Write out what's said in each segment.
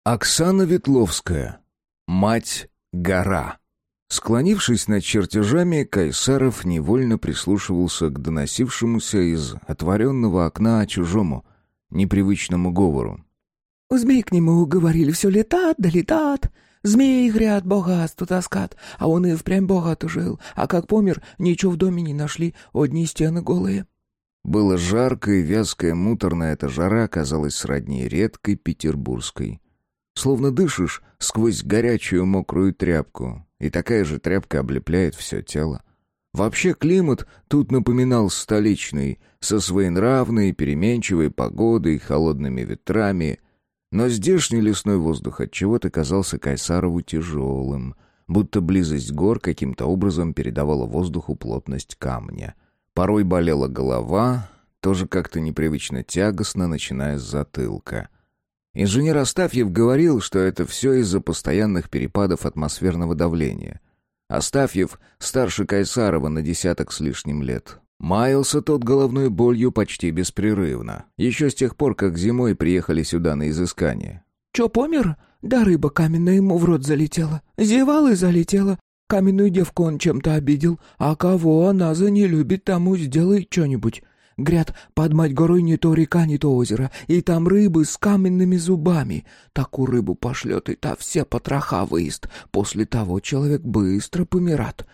Оксана Ветловская. Мать-гора. Склонившись над чертежами, Кайсаров невольно прислушивался к доносившемуся из отворенного окна чужому, непривычному говору. Змей к нему говорили, все летат да летат. Змеи, гряд, богатство таскат. А он и впрямь богато жил. А как помер, ничего в доме не нашли, одни стены голые. Было жарко, и вязкая муторная эта жара казалась сродни редкой петербургской. Словно дышишь сквозь горячую мокрую тряпку, и такая же тряпка облепляет все тело. Вообще климат тут напоминал столичный, со своенравной переменчивой погодой, холодными ветрами. Но здешний лесной воздух отчего-то казался Кайсарову тяжелым, будто близость гор каким-то образом передавала воздуху плотность камня. Порой болела голова, тоже как-то непривычно тягостно, начиная с затылка. Инженер Астафьев говорил, что это все из-за постоянных перепадов атмосферного давления. Астафьев старше Кайсарова на 10 с лишним лет. Маялся тот головной болью почти беспрерывно, еще с тех пор, как зимой приехали сюда на изыскание. Че, помер? Да рыба каменная ему в рот залетела. Зевал и залетела. Каменную девку он чем-то обидел. А кого она за не любит, тому сделай что-нибудь. Гряд, под мать горой не то река, не то озеро, и там рыбы с каменными зубами. Такую рыбу пошлет, и та все потроха выест. После того человек быстро помират.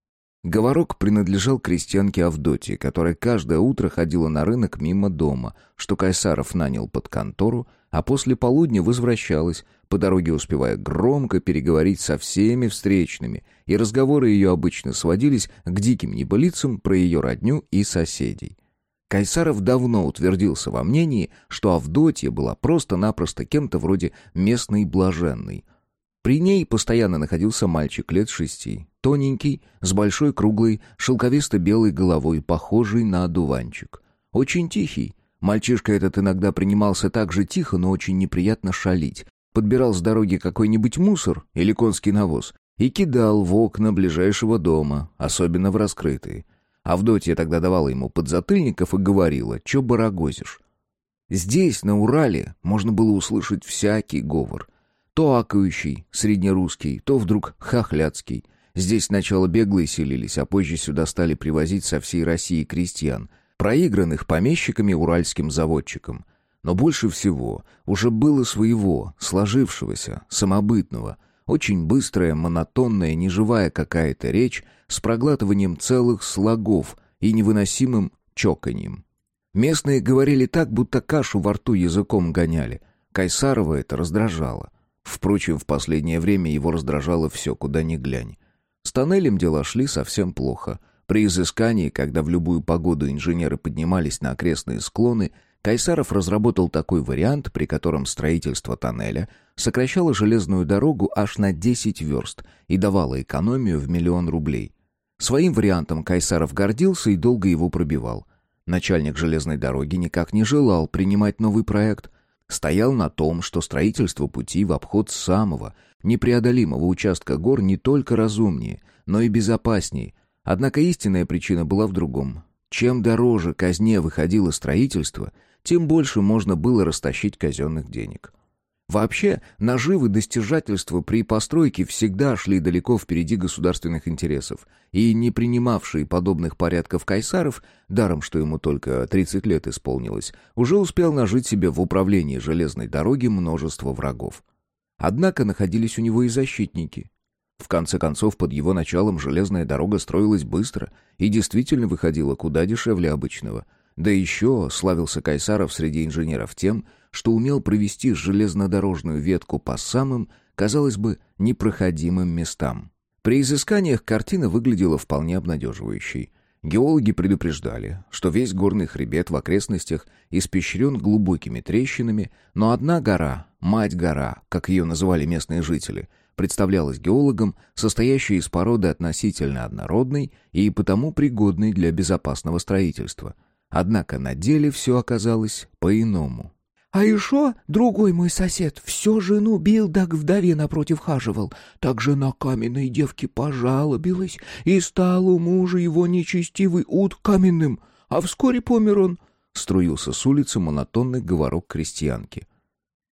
Говорок принадлежал крестьянке Авдотье, которая каждое утро ходила на рынок мимо дома, что Кайсаров нанял под контору, а после полудня возвращалась, по дороге успевая громко переговорить со всеми встречными, и разговоры ее обычно сводились к диким небылицам про ее родню и соседей. Кайсаров давно утвердился во мнении, что Авдотья была просто-напросто кем-то вроде местной блаженной. При ней постоянно находился мальчик лет 6, тоненький, с большой круглой, шелковисто-белой головой, похожий на одуванчик. Очень тихий. Мальчишка этот иногда принимался так же тихо, но очень неприятно шалить. Подбирал с дороги какой-нибудь мусор или конский навоз и кидал в окна ближайшего дома, особенно в раскрытые. Авдотья тогда давала ему подзатыльников и говорила: «Чё барагозишь?». Здесь, на Урале, можно было услышать всякий говор. То акающий, среднерусский, то вдруг хохляцкий. Здесь сначала беглые селились, а позже сюда стали привозить со всей России крестьян, проигранных помещиками уральским заводчикам. Но больше всего уже было своего, сложившегося, самобытного. Очень быстрая, монотонная, неживая какая-то речь с проглатыванием целых слогов и невыносимым чоканьем. Местные говорили так, будто кашу во рту языком гоняли. Кайсарова это раздражало. Впрочем, в последнее время его раздражало все, куда ни глянь. С тоннелем дела шли совсем плохо. При изыскании, когда в любую погоду инженеры поднимались на окрестные склоны, Кайсаров разработал такой вариант, при котором строительство тоннеля сокращало железную дорогу аж на 10 верст и давало экономию в 1 000 000 рублей. Своим вариантом Кайсаров гордился и долго его пробивал. Начальник железной дороги никак не желал принимать новый проект. Стоял на том, что строительство пути в обход самого непреодолимого участка гор не только разумнее, но и безопаснее. Однако истинная причина была в другом. Чем дороже казне выходило строительство, тем больше можно было растащить казенных денег. Вообще, наживы достижательства при постройке всегда шли далеко впереди государственных интересов, и не принимавший подобных порядков Кайсаров, даром что ему только 30 лет исполнилось, уже успел нажить себе в управлении железной дороги множество врагов. Однако находились у него и защитники. В конце концов, под его началом железная дорога строилась быстро и действительно выходила куда дешевле обычного. Да еще славился Кайсаров среди инженеров тем, что умел провести железнодорожную ветку по самым, казалось бы, непроходимым местам. При изысканиях картина выглядела вполне обнадеживающей. Геологи предупреждали, что весь горный хребет в окрестностях испещрен глубокими трещинами, но одна гора, Мать-гора, как ее называли местные жители, представлялась геологам состоящей из породы относительно однородной и потому пригодной для безопасного строительства. Однако на деле все оказалось по-иному. А еще другой мой сосед всю жену бил, да к вдове напротив хаживал. Так жена каменной девке пожалобилась, и стал у мужа его нечестивый ут каменным, а вскоре помер он. Струился с улицы монотонный говорок крестьянки.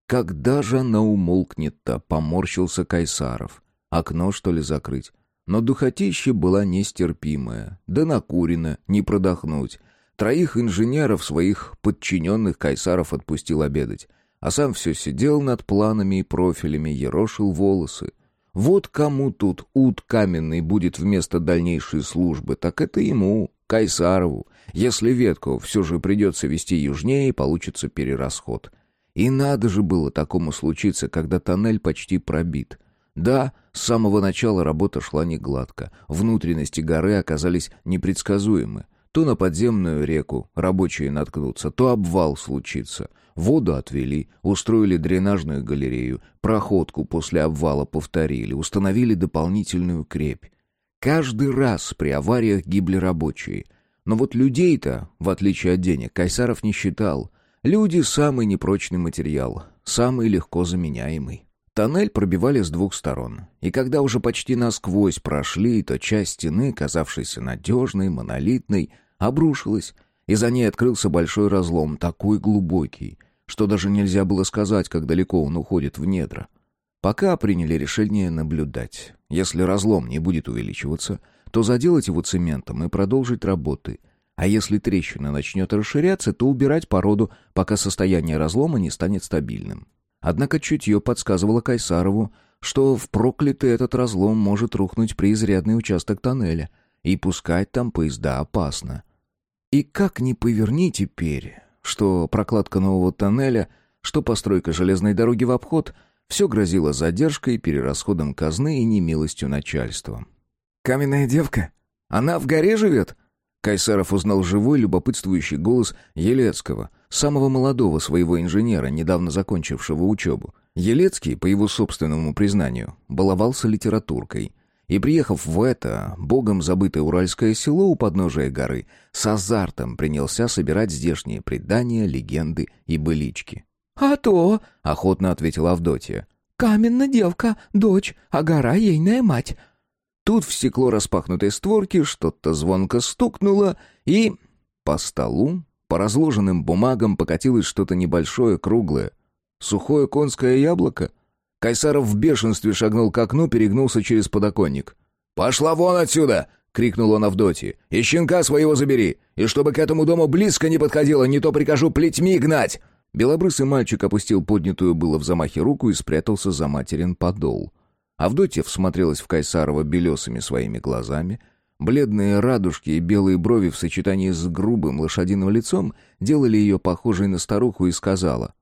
Когда же она умолкнет-то, поморщился Кайсаров. Окно, что ли, закрыть? Но духотища была нестерпимая, да накурено, не продохнуть. 3 инженеров своих подчиненных Кайсаров отпустил обедать, а сам все сидел над планами и профилями, ерошил волосы. Вот кому тут ут каменный будет вместо дальнейшей службы, так это ему, Кайсарову. Если ветку все же придется вести южнее, получится перерасход. И надо же было такому случиться, когда тоннель почти пробит. Да, с самого начала работа шла не гладко. Внутренности горы оказались непредсказуемы. То на подземную реку рабочие наткнутся, то обвал случится. Воду отвели, устроили дренажную галерею, проходку после обвала повторили, установили дополнительную крепь. Каждый раз при авариях гибли рабочие. Но вот людей-то, в отличие от денег, Кайсаров не считал. Люди — самый непрочный материал, самый легко заменяемый. Тоннель пробивали с 2 сторон, и когда уже почти насквозь прошли, то часть стены, казавшейся надежной, монолитной, обрушилась, и за ней открылся большой разлом, такой глубокий, что даже нельзя было сказать, как далеко он уходит в недра. Пока приняли решение наблюдать. Если разлом не будет увеличиваться, то заделать его цементом и продолжить работы. А если трещина начнет расширяться, то убирать породу, пока состояние разлома не станет стабильным. Однако чутье подсказывало Кайсарову, что в проклятый этот разлом может рухнуть преизрядный участок тоннеля, и пускать там поезда опасно. И как ни поверни теперь, что прокладка нового тоннеля, что постройка железной дороги в обход, все грозило задержкой, перерасходом казны и немилостью начальства. «Каменная девка? Она в горе живет?» Кайсаров узнал живой, любопытствующий голос Елецкого, самого молодого своего инженера, недавно закончившего учебу. Елецкий, по его собственному признанию, баловался литературкой. И, приехав в это, богом забытое уральское село у подножия горы, с азартом принялся собирать здешние предания, легенды и былички. «А то», — охотно ответила Авдотья. «Каменная девка, дочь, а гора ейная мать». Тут в стекло распахнутой створки что-то звонко стукнуло, и по столу, по разложенным бумагам покатилось что-то небольшое, круглое. Сухое конское яблоко? Кайсаров в бешенстве шагнул к окну, перегнулся через подоконник. «Пошла вон отсюда!» — крикнул он Авдотье. «И щенка своего забери! И чтобы к этому дому близко не подходило, не то прикажу плетьми гнать!» Белобрысый мальчик опустил поднятую было в замахе руку и спрятался за материн подол. Авдотья всмотрелась в Кайсарова белесыми своими глазами. Бледные радужки и белые брови в сочетании с грубым лошадиным лицом делали ее похожей на старуху, и сказала: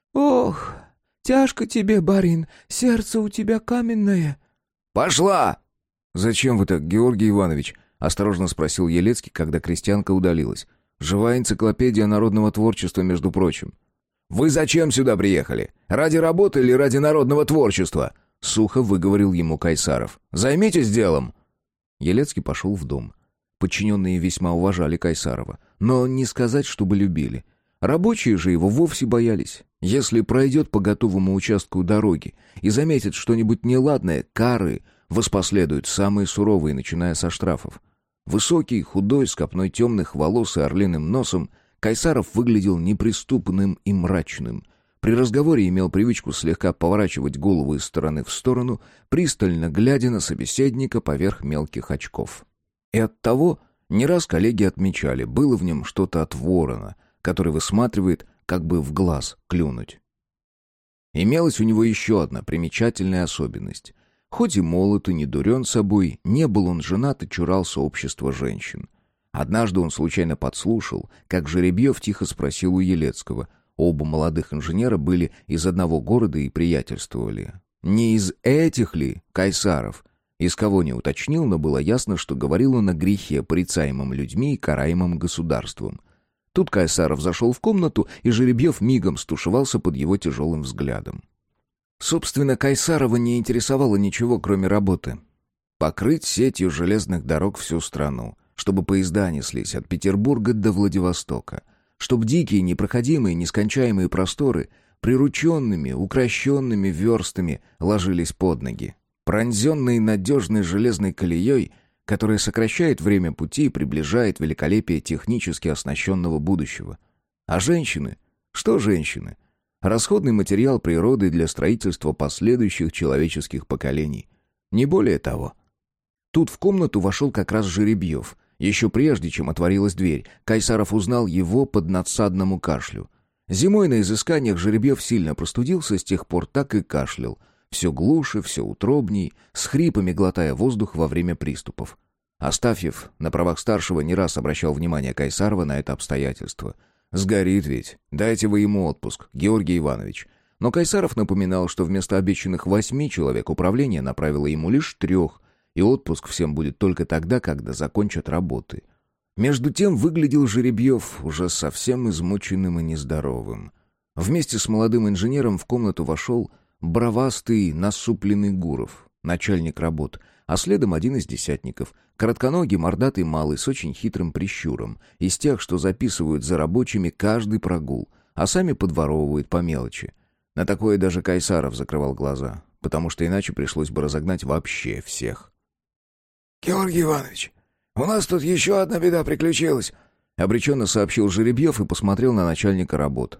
«Ох, тяжко тебе, барин, сердце у тебя каменное». «Пошла!» «Зачем вы так, Георгий Иванович?» — осторожно спросил Елецкий, когда крестьянка удалилась. «Живая энциклопедия народного творчества, между прочим». «Вы зачем сюда приехали? Ради работы или ради народного творчества?» — сухо выговорил ему Кайсаров. «Займитесь делом!» Елецкий пошел в дом. Подчиненные весьма уважали Кайсарова, но не сказать, чтобы любили. Рабочие же его вовсе боялись. Если пройдет по готовому участку дороги и заметит что-нибудь неладное, кары воспоследуют самые суровые, начиная со штрафов. Высокий, худой, с копной темных волос и орлиным носом, Кайсаров выглядел неприступным и мрачным. При разговоре имел привычку слегка поворачивать голову из стороны в сторону, пристально глядя на собеседника поверх мелких очков. И оттого не раз коллеги отмечали, было в нем что-то от ворона, который высматривает, как бы в глаз клюнуть. Имелась у него еще одна примечательная особенность. Хоть и молод и не дурен собой, не был он женат и чурался общества женщин. Однажды он случайно подслушал, как Жеребьев тихо спросил у Елецкого. Оба молодых инженера были из одного города и приятельствовали. Не из этих ли Кайсаров? Из кого не уточнил, но было ясно, что говорил он о грехе, порицаемом людьми и караемом государством. Тут Кайсаров зашел в комнату, и Жеребьев мигом стушевался под его тяжелым взглядом. Собственно, Кайсарова не интересовало ничего, кроме работы. Покрыть сетью железных дорог всю страну, чтобы поезда неслись от Петербурга до Владивостока, чтобы дикие, непроходимые, нескончаемые просторы прирученными, укрощенными верстами ложились под ноги, пронзенные надежной железной колеей, которая сокращает время пути и приближает великолепие технически оснащенного будущего. А женщины? Что женщины? Расходный материал природы для строительства последующих человеческих поколений. Не более того. Тут в комнату вошел как раз Жеребьев. Еще прежде, чем отворилась дверь, Кайсаров узнал его по надсадному кашлю. Зимой на изысканиях Жеребьев сильно простудился, с тех пор так и кашлял. Все глуше, все утробней, с хрипами глотая воздух во время приступов. Астафьев на правах старшего не раз обращал внимание Кайсарова на это обстоятельство. «Сгорит ведь. Дайте вы ему отпуск, Георгий Иванович». Но Кайсаров напоминал, что вместо обещанных 8 человек управление направило ему лишь 3, и отпуск всем будет только тогда, когда закончат работы. Между тем выглядел Жеребьев уже совсем измученным и нездоровым. Вместе с молодым инженером в комнату вошел бровастый, насупленный Гуров, начальник работ, а следом один из десятников, коротконогий, мордатый малый с очень хитрым прищуром, из тех, что записывают за рабочими каждый прогул, а сами подворовывают по мелочи. На такое даже Кайсаров закрывал глаза, потому что иначе пришлось бы разогнать вообще всех. «Георгий Иванович, у нас тут еще одна беда приключилась», — обреченно сообщил Жеребьев и посмотрел на начальника работ.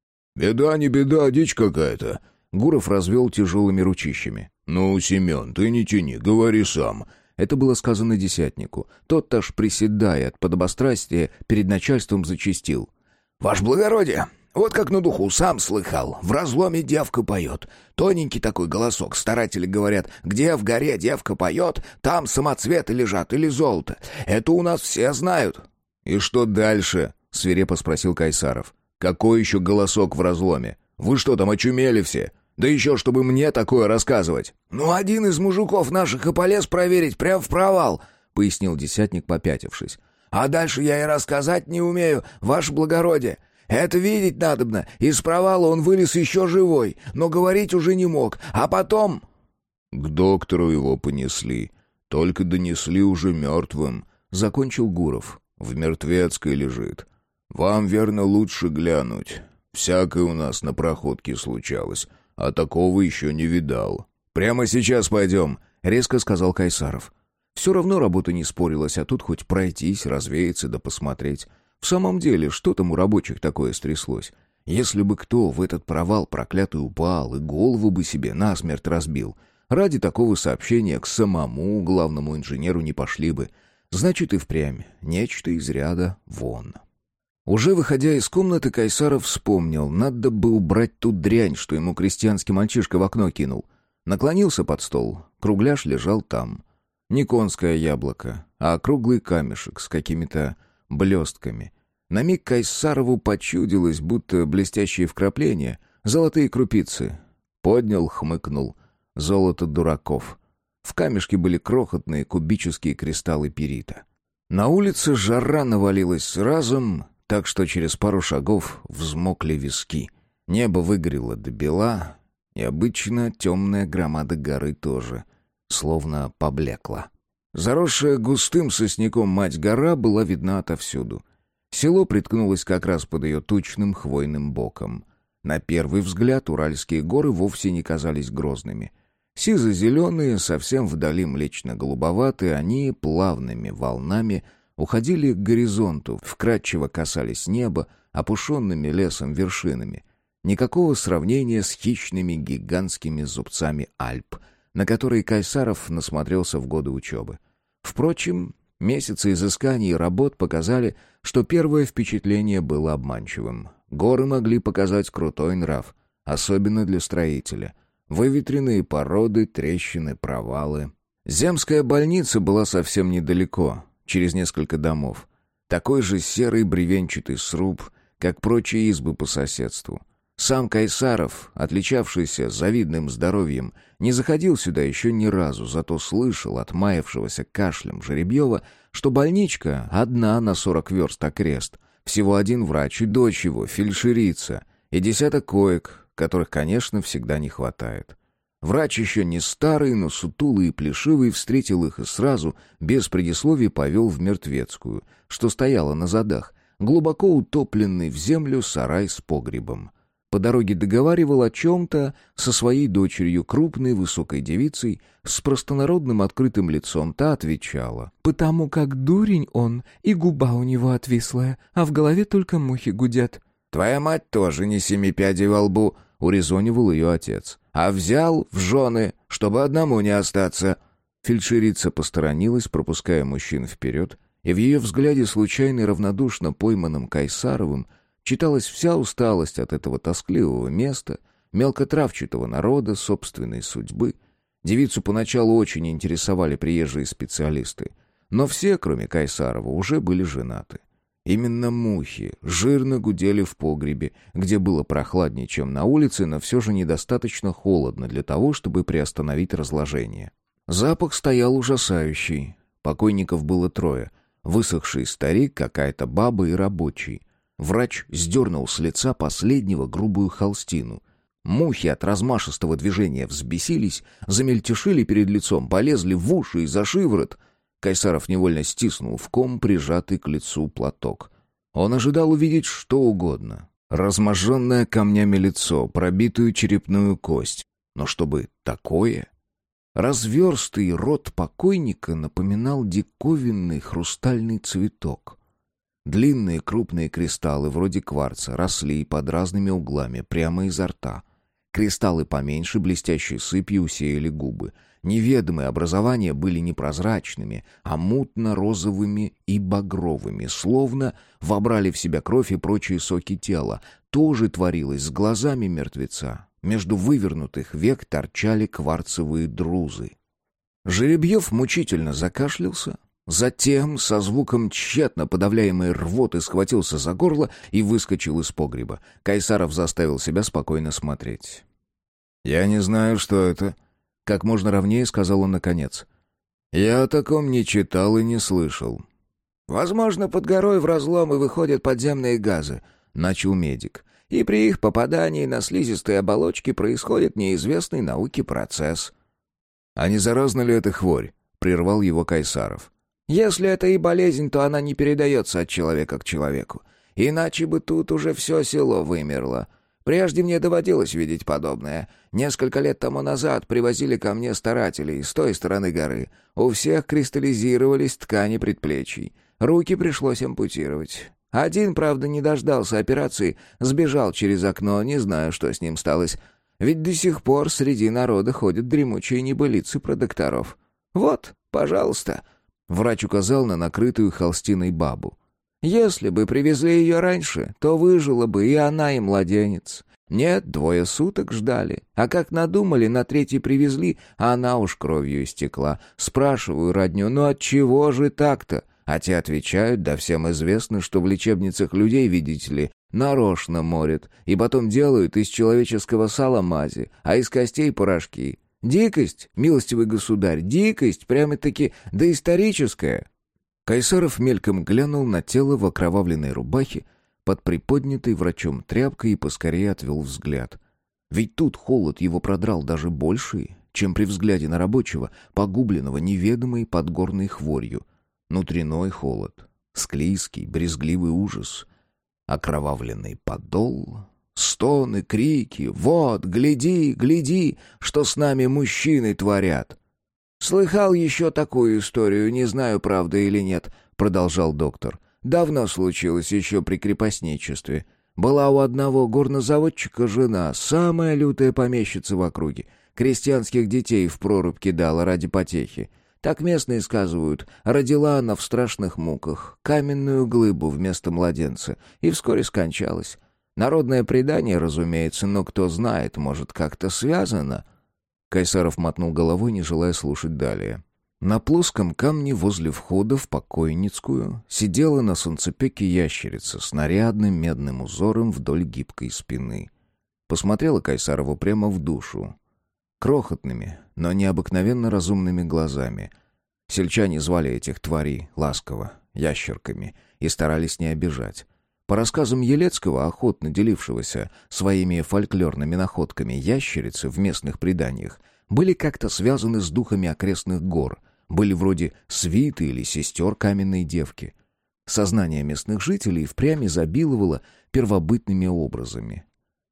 «Беда не беда, дичь какая-то». Гуров развел тяжелыми ручищами. «Ну, Семен, ты не тяни, говори сам». Это было сказано десятнику. Тот аж приседая от подобострастия перед начальством зачастил. «Ваше благородие, вот как на духу, сам слыхал. В разломе девка поет. Тоненький такой голосок. Старатели говорят, где в горе девка поет, там самоцветы лежат или золото. Это у нас все знают». «И что дальше?» — свирепо спросил Кайсаров. «Какой еще голосок в разломе? Вы что там, очумели все? Да еще, чтобы мне такое рассказывать». «Ну, один из мужиков наших и полез проверить прямо в провал», — пояснил десятник, попятившись. «А дальше я и рассказать не умею, ваше благородие. Это видеть надобно. Из провала он вылез еще живой, но говорить уже не мог. А потом...» «К доктору его понесли. Только донесли уже мертвым», — закончил Гуров. «В мертвецкой лежит. Вам, верно, лучше глянуть. Всякое у нас на проходке случалось, а такого еще не видал». «Прямо сейчас пойдем», — резко сказал Кайсаров. Все равно работа не спорилась, а тут хоть пройтись, развеяться да посмотреть. В самом деле, что там у рабочих такое стряслось? Если бы кто в этот провал проклятый упал и голову бы себе насмерть разбил, ради такого сообщения к самому главному инженеру не пошли бы. Значит, и впрямь нечто из ряда вон. Уже выходя из комнаты, Кайсаров вспомнил, надо бы убрать ту дрянь, что ему крестьянский мальчишка в окно кинул. Наклонился под стол, кругляш лежал там. Не конское яблоко, а круглый камешек с какими-то блестками. На миг Кайсарову почудилось, будто блестящие вкрапления, золотые крупицы. Поднял, хмыкнул. Золото дураков. В камешке были крохотные кубические кристаллы пирита. На улице жара навалилась разом, так что через пару шагов взмокли виски. Небо выгорело до бела, и обычно темная громада горы тоже, словно поблекла. Заросшая густым сосняком мать-гора была видна отовсюду. Село приткнулось как раз под ее тучным хвойным боком. На первый взгляд уральские горы вовсе не казались грозными. Сизо-зеленые, совсем вдали млечно-голубоватые, они плавными волнами уходили к горизонту, вкрадчиво касались неба, опушенными лесом вершинами. Никакого сравнения с хищными гигантскими зубцами Альп, на которые Кайсаров насмотрелся в годы учебы. Впрочем, месяцы изысканий и работ показали, что первое впечатление было обманчивым. Горы могли показать крутой нрав, особенно для строителя. Выветренные породы, трещины, провалы. Земская больница была совсем недалеко, через несколько домов. Такой же серый бревенчатый сруб, как прочие избы по соседству. Сам Кайсаров, отличавшийся завидным здоровьем, не заходил сюда еще ни разу, зато слышал от маявшегося кашлем Жеребьева, что больничка одна на 40 верст окрест, всего один врач и дочь его, фельдшерица, и десяток коек, которых, конечно, всегда не хватает. Врач еще не старый, но сутулый и плешивый встретил их и сразу, без предисловий, повел в мертвецкую, что стояла на задах, глубоко утопленный в землю сарай с погребом. По дороге договаривал о чем-то со своей дочерью, крупной высокой девицей, с простонародным открытым лицом. Та отвечала: «Потому как дурень он, и губа у него отвислая, а в голове только мухи гудят». Твоя мать тоже не 7 пядей во лбу», — урезонивал ее отец. «А взял в жены, чтобы одному не остаться». Фельдшерица посторонилась, пропуская мужчин вперед, и в ее взгляде, случайно и равнодушно пойманным Кайсаровым, читалась вся усталость от этого тоскливого места, мелкотравчатого народа, собственной судьбы. Девицу поначалу очень интересовали приезжие специалисты, но все, кроме Кайсарова, уже были женаты. Именно мухи жирно гудели в погребе, где было прохладнее, чем на улице, но все же недостаточно холодно для того, чтобы приостановить разложение. Запах стоял ужасающий. Покойников было 3. Высохший старик, какая-то баба и рабочий. Врач сдернул с лица последнего грубую холстину. Мухи от размашистого движения взбесились, замельтешили перед лицом, полезли в уши и за шиворот. Кайсаров невольно стиснул в ком прижатый к лицу платок. Он ожидал увидеть что угодно. Разможженное камнями лицо, пробитую черепную кость. Но чтобы такое... Разверстый рот покойника напоминал диковинный хрустальный цветок. Длинные крупные кристаллы, вроде кварца, росли под разными углами, прямо изо рта. Кристаллы поменьше, блестящей сыпью, усеяли губы. Неведомые образования были не прозрачными, а мутно-розовыми и багровыми, словно вобрали в себя кровь и прочие соки тела. То же творилось с глазами мертвеца. Между вывернутых век торчали кварцевые друзы. Жеребьев мучительно закашлялся, затем со звуком тщетно подавляемой рвоты схватился за горло и выскочил из погреба. Кайсаров заставил себя спокойно смотреть. «Я не знаю, что это», — как можно ровнее сказал он наконец. «Я о таком не читал и не слышал». «Возможно, под горой в разломы выходят подземные газы», — начал медик. «И при их попадании на слизистые оболочки происходит неизвестный науке процесс». «А не заразна ли эта хворь?» — прервал его Кайсаров. «Если это и болезнь, то она не передается от человека к человеку. Иначе бы тут уже все село вымерло. Прежде мне доводилось видеть подобное. Несколько лет тому назад привозили ко мне старателей с той стороны горы. У всех кристаллизировались ткани предплечий. Руки пришлось ампутировать. Один, правда, не дождался операции, сбежал через окно, не знаю, что с ним сталось. Ведь до сих пор среди народа ходят дремучие небылицы про докторов. Вот, пожалуйста». Врач указал на накрытую холстиной бабу. «Если бы привезли ее раньше, то выжила бы и она, и младенец. Нет, 2 суток ждали. А как надумали, на 3-й привезли, а она уж кровью истекла. Спрашиваю родню, ну отчего же так-то? А те отвечают, да всем известно, что в лечебницах людей, видите ли, нарочно морят, и потом делают из человеческого сала мази, а из костей порошки. Дикость, милостивый государь, дикость, прямо-таки доисторическая». Кайсаров мельком глянул на тело в окровавленной рубахе, под приподнятой врачом тряпкой и поскорее отвел взгляд. Ведь тут холод его продрал даже больше, чем при взгляде на рабочего, погубленного неведомой подгорной хворью. Внутренной холод, склизкий, брезгливый ужас, окровавленный подол, стоны, крики. «Вот, гляди, гляди, что с нами мужчины творят!» «Слыхал еще такую историю, не знаю, правда или нет», — продолжал доктор. «Давно случилось, еще при крепостничестве. Была у одного горнозаводчика жена, самая лютая помещица в округе. Крестьянских детей в прорубь кидала ради потехи. Так местные сказывают, родила она в страшных муках каменную глыбу вместо младенца и вскоре скончалась. Народное предание, разумеется, но кто знает, может, как-то связано». Кайсаров мотнул головой, не желая слушать далее. На плоском камне возле входа в покойницкую сидела на солнцепеке ящерица с нарядным медным узором вдоль гибкой спины. Посмотрела Кайсарову прямо в душу. Крохотными, но необыкновенно разумными глазами. Сельчане звали этих тварей ласково ящерками и старались не обижать. По рассказам Елецкого, охотно делившегося своими фольклорными находками, ящерицы в местных преданиях были как-то связаны с духами окрестных гор, были вроде свиты или сестер каменной девки. Сознание местных жителей впрямь изобиловало первобытными образами.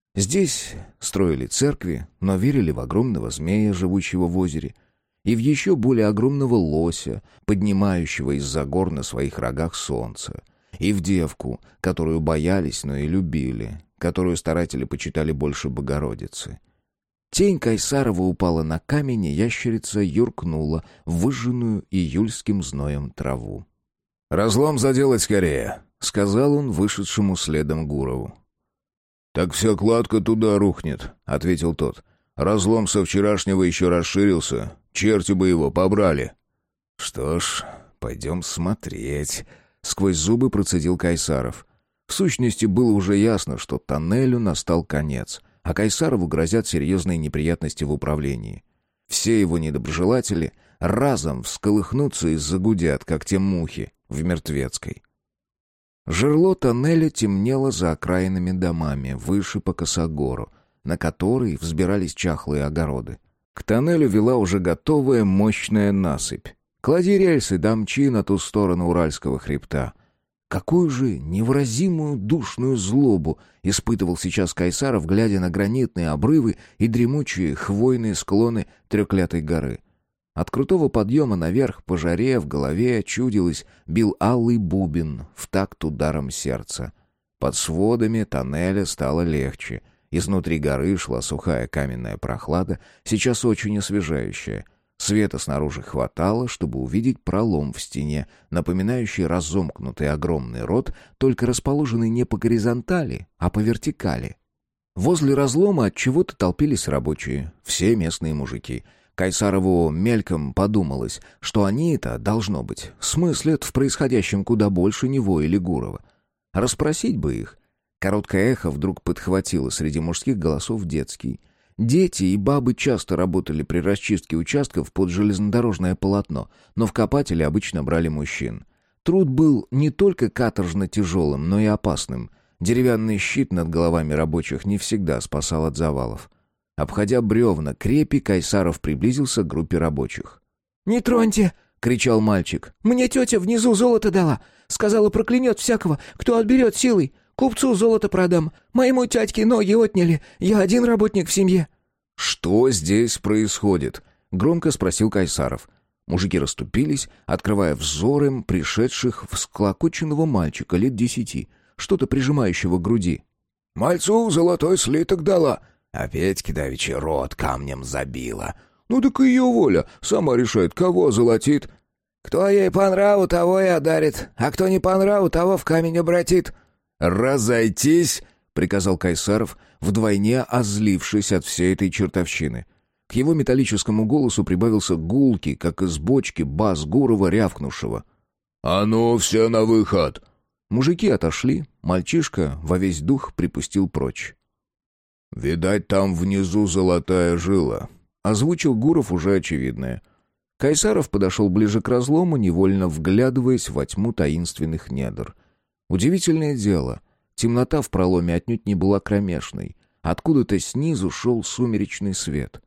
Здесь строили церкви, но верили в огромного змея, живущего в озере, и в еще более огромного лося, поднимающего из-за гор на своих рогах солнце. и в девку, которую боялись, но и любили, которую старатели почитали больше Богородицы. Тень Кайсарова упала на камень, и ящерица юркнула в выжженную июльским зноем траву. «Разлом заделать скорее», — сказал он вышедшему следом Гурову. «Так вся кладка туда рухнет», — ответил тот. «Разлом со вчерашнего еще расширился. Черти бы его побрали». «Что ж, пойдем смотреть», — сквозь зубы процедил Кайсаров. В сущности, было уже ясно, что тоннелю настал конец, а Кайсарову грозят серьезные неприятности в управлении. Все его недоброжелатели разом всколыхнутся и загудят, как те мухи в Мертвецкой. Жерло тоннеля темнело за окраинными домами, выше по косогору, на который взбирались чахлые огороды. К тоннелю вела уже готовая мощная насыпь. Клади рельсы, домчи на ту сторону Уральского хребта. Какую же невыразимую душную злобу испытывал сейчас Кайсаров, глядя на гранитные обрывы и дремучие хвойные склоны Трёклятой горы. От крутого подъема наверх по жаре в голове, чудилось, бил алый бубен в такт ударом сердца. Под сводами тоннеля стало легче. Изнутри горы шла сухая каменная прохлада, сейчас очень освежающая. Света снаружи хватало, чтобы увидеть пролом в стене, напоминающий разомкнутый огромный рот, только расположенный не по горизонтали, а по вертикали. Возле разлома отчего-то толпились рабочие, все местные мужики. Кайсарову мельком подумалось, что они-то, должно быть, смыслят в происходящем куда больше него или Гурова. Расспросить бы их. Короткое эхо вдруг подхватило среди мужских голосов детский. Дети и бабы часто работали при расчистке участков под железнодорожное полотно, но в копатели обычно брали мужчин. Труд был не только каторжно тяжелым, но и опасным. Деревянный щит над головами рабочих не всегда спасал от завалов. Обходя бревна крепи, Кайсаров приблизился к группе рабочих. «Не троньте!» — кричал мальчик. «Мне тетя внизу золото дала. Сказала, проклянет всякого, кто отберет силой. Купцу золото продам. Моему тятьке ноги отняли. Я один работник в семье». «Что здесь происходит?» — громко спросил Кайсаров. Мужики расступились, открывая взором пришедших всклокоченного мальчика лет 10, что-то прижимающего к груди. «Мальцу золотой слиток дала, а Петьке давеча рот камнем забила». «Ну так ее воля, сама решает, кого золотит». «Кто ей по нраву, того и одарит, а кто не по нраву, того в камень обратит». «Разойтись!» — приказал Кайсаров, вдвойне озлившись от всей этой чертовщины. К его металлическому голосу прибавился гулкий, как из бочки, бас Гурова, рявкнувшего. «А ну, все на выход!» Мужики отошли, мальчишка во весь дух припустил прочь. «Видать, там внизу золотая жила», — озвучил Гуров уже очевидное. Кайсаров подошел ближе к разлому, невольно вглядываясь во тьму таинственных недр. Удивительное дело, темнота в проломе отнюдь не была кромешной. Откуда-то снизу шел сумеречный свет.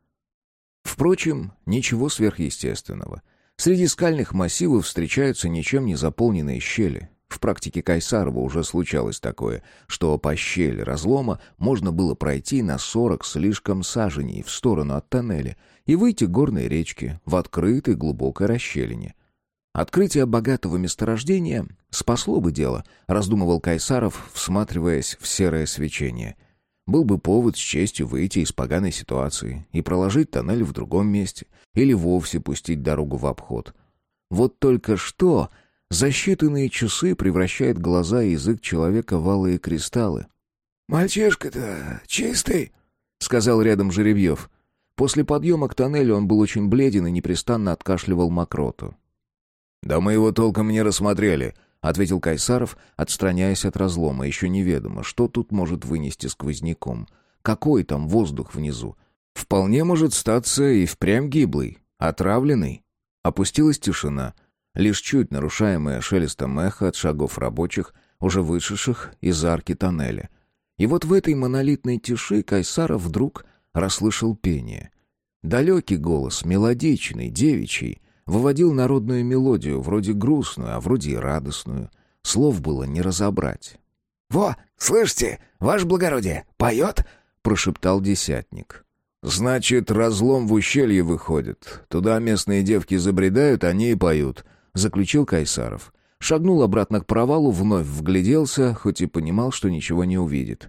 Впрочем, ничего сверхъестественного. Среди скальных массивов встречаются ничем не заполненные щели. В практике Кайсарова уже случалось такое, что по щели разлома можно было пройти на 40 слишком саженей в сторону от тоннеля и выйти к горной речке в открытой глубокой расщелине. Открытие богатого месторождения спасло бы дело, раздумывал Кайсаров, всматриваясь в серое свечение. Был бы повод с честью выйти из поганой ситуации и проложить тоннель в другом месте, или вовсе пустить дорогу в обход. Вот только что за считанные часы превращает глаза и язык человека в алые кристаллы. «Мальчишка-то чистый», — сказал рядом Жеребьев. После подъема к тоннелю он был очень бледен и непрестанно откашливал мокроту. «Да мы его толком не рассмотрели», — ответил Кайсаров, отстраняясь от разлома. Еще неведомо, что тут может вынести сквозняком. Какой там воздух внизу? Вполне может статься и впрямь гиблый, отравленный. Опустилась тишина, лишь чуть нарушаемая шелестом эха от шагов рабочих, уже вышедших из арки тоннеля. И вот в этой монолитной тиши Кайсаров вдруг расслышал пение. Далекий голос, мелодичный, девичий, выводил народную мелодию, вроде грустную, а вроде и радостную. Слов было не разобрать. «Во, слышите, ваше благородие, поет?» — прошептал десятник. «Значит, разлом в ущелье выходит. Туда местные девки забредают, они и поют», — заключил Кайсаров. Шагнул обратно к провалу, вновь вгляделся, хоть и понимал, что ничего не увидит.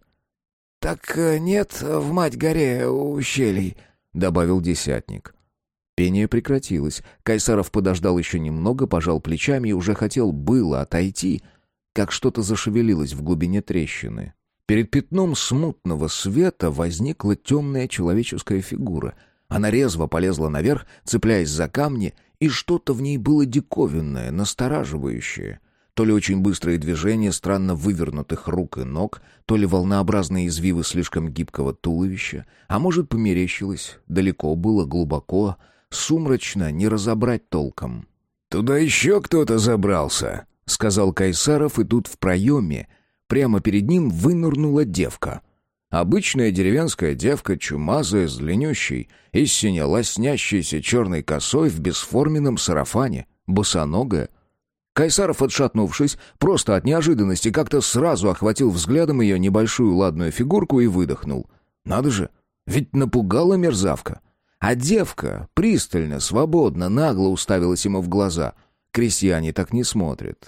«Так нет в Мать-горе ущелий», — добавил десятник. Пение прекратилось. Кайсаров подождал еще немного, пожал плечами и уже хотел было отойти, как что-то зашевелилось в глубине трещины. Перед пятном смутного света возникла темная человеческая фигура. Она резво полезла наверх, цепляясь за камни, и что-то в ней было диковинное, настораживающее. То ли очень быстрые движения странно вывернутых рук и ног, то ли волнообразные извивы слишком гибкого туловища, а может, померещилось, далеко было, глубоко, сумрачно, не разобрать толком. «Туда еще кто-то забрался», — сказал Кайсаров, и тут в проеме, прямо перед ним, вынырнула девка. Обычная деревенская девка, чумазая, с длиннющей, истинно лоснящейся черной косой в бесформенном сарафане, босоногая. Кайсаров, отшатнувшись, просто от неожиданности, как-то сразу охватил взглядом ее небольшую ладную фигурку и выдохнул. «Надо же, ведь напугала мерзавка». А девка пристально, свободно, нагло уставилась ему в глаза. Крестьяне так не смотрят.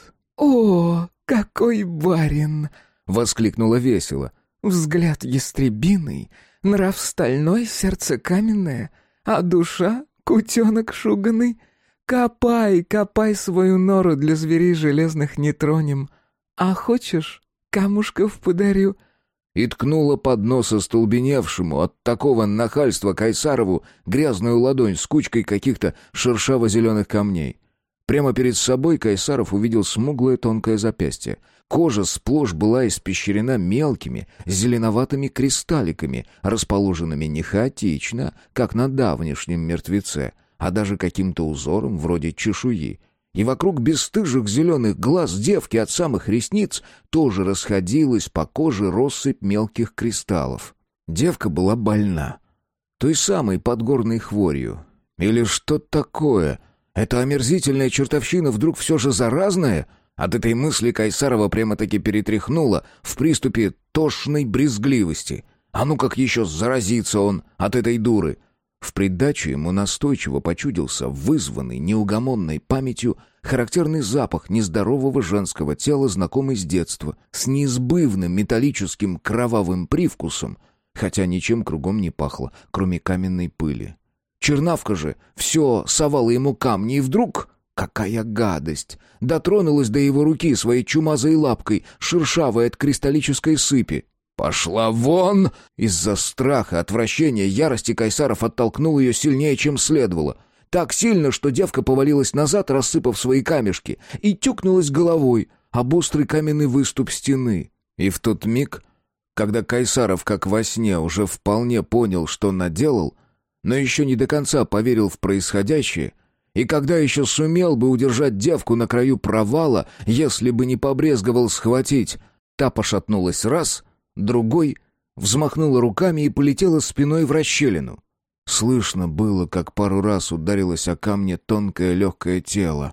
«О, какой барин!» — воскликнула весело. «Взгляд ястребиный, нрав стальной, сердце каменное, а душа — кутенок шуганый. Копай, копай свою нору, для зверей железных не тронем. А хочешь, камушков подарю?» И ткнула под нос остолбеневшему от такого нахальства Кайсарову грязную ладонь с кучкой каких-то шершаво-зеленых камней. Прямо перед собой Кайсаров увидел смуглое тонкое запястье. Кожа сплошь была испещрена мелкими зеленоватыми кристалликами, расположенными не хаотично, как на давнешнем мертвеце, а даже каким-то узором вроде чешуи. И вокруг бесстыжих зеленых глаз девки от самых ресниц тоже расходилась по коже россыпь мелких кристаллов. Девка была больна. Той самой подгорной хворью. Или что такое? Эта омерзительная чертовщина вдруг все же заразная? От этой мысли Кайсарова прямо-таки перетряхнула в приступе тошной брезгливости. А ну как еще заразится он от этой дуры? В придачу ему настойчиво почудился вызванный неугомонной памятью характерный запах нездорового женского тела, знакомый с детства, с неизбывным металлическим кровавым привкусом, хотя ничем кругом не пахло, кроме каменной пыли. Чернавка же все совала ему камни, и вдруг... Какая гадость! Дотронулась до его руки своей чумазой лапкой, шершавой от кристаллической сыпи. «Пошла вон!» Из-за страха, отвращения, ярости Кайсаров оттолкнул ее сильнее, чем следовало. Так сильно, что девка повалилась назад, рассыпав свои камешки, и тюкнулась головой об острый каменный выступ стены. И в тот миг, когда Кайсаров, как во сне, уже вполне понял, что наделал, но еще не до конца поверил в происходящее, и когда еще сумел бы удержать девку на краю провала, если бы не побрезговал схватить, та пошатнулась раз, другой, взмахнула руками и полетела спиной в расщелину. Слышно было, как пару раз ударилось о камне тонкое легкое тело.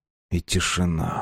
И тишина.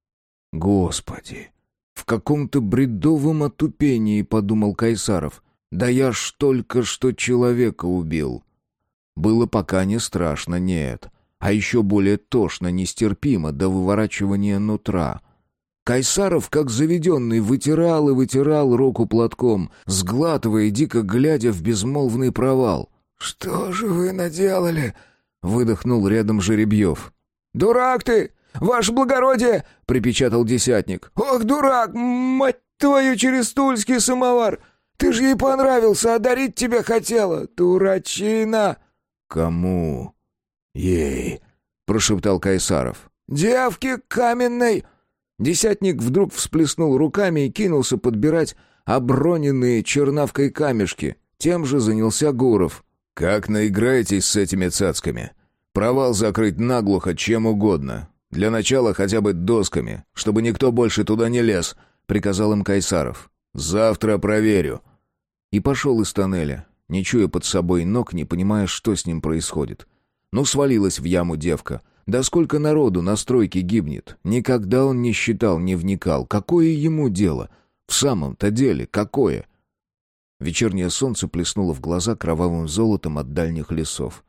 Господи! В каком-то бредовом отупении, подумал Кайсаров. Да я ж только что человека убил. Было пока не страшно, нет. А еще более тошно, нестерпимо, до выворачивания нутра. Кайсаров, как заведенный, вытирал и вытирал руку платком, сглатывая, дико глядя в безмолвный провал. «Что же вы наделали?» — выдохнул рядом Жеребьев. «Дурак ты, ваше благородие!» — припечатал десятник. «Ох, дурак, мать твою, через тульский самовар! Ты же ей понравился, одарить тебя хотела, дурачина!» «Кому?» «Ей!» — прошептал Кайсаров. «Девке каменной!» Десятник вдруг всплеснул руками и кинулся подбирать оброненные чернавкой камешки. Тем же занялся Гуров. «Как наиграетесь с этими цацками? Провал закрыть наглухо чем угодно. Для начала хотя бы досками, чтобы никто больше туда не лез», — приказал им Кайсаров. «Завтра проверю». И пошел из тоннеля, не чуя под собой ног, не понимая, что с ним происходит. Ну, свалилась в яму девка. Да сколько народу на стройке гибнет. Никогда он не считал, не вникал. Какое ему дело? В самом-то деле, какое? Вечернее солнце плеснуло в глаза кровавым золотом от дальних лесов.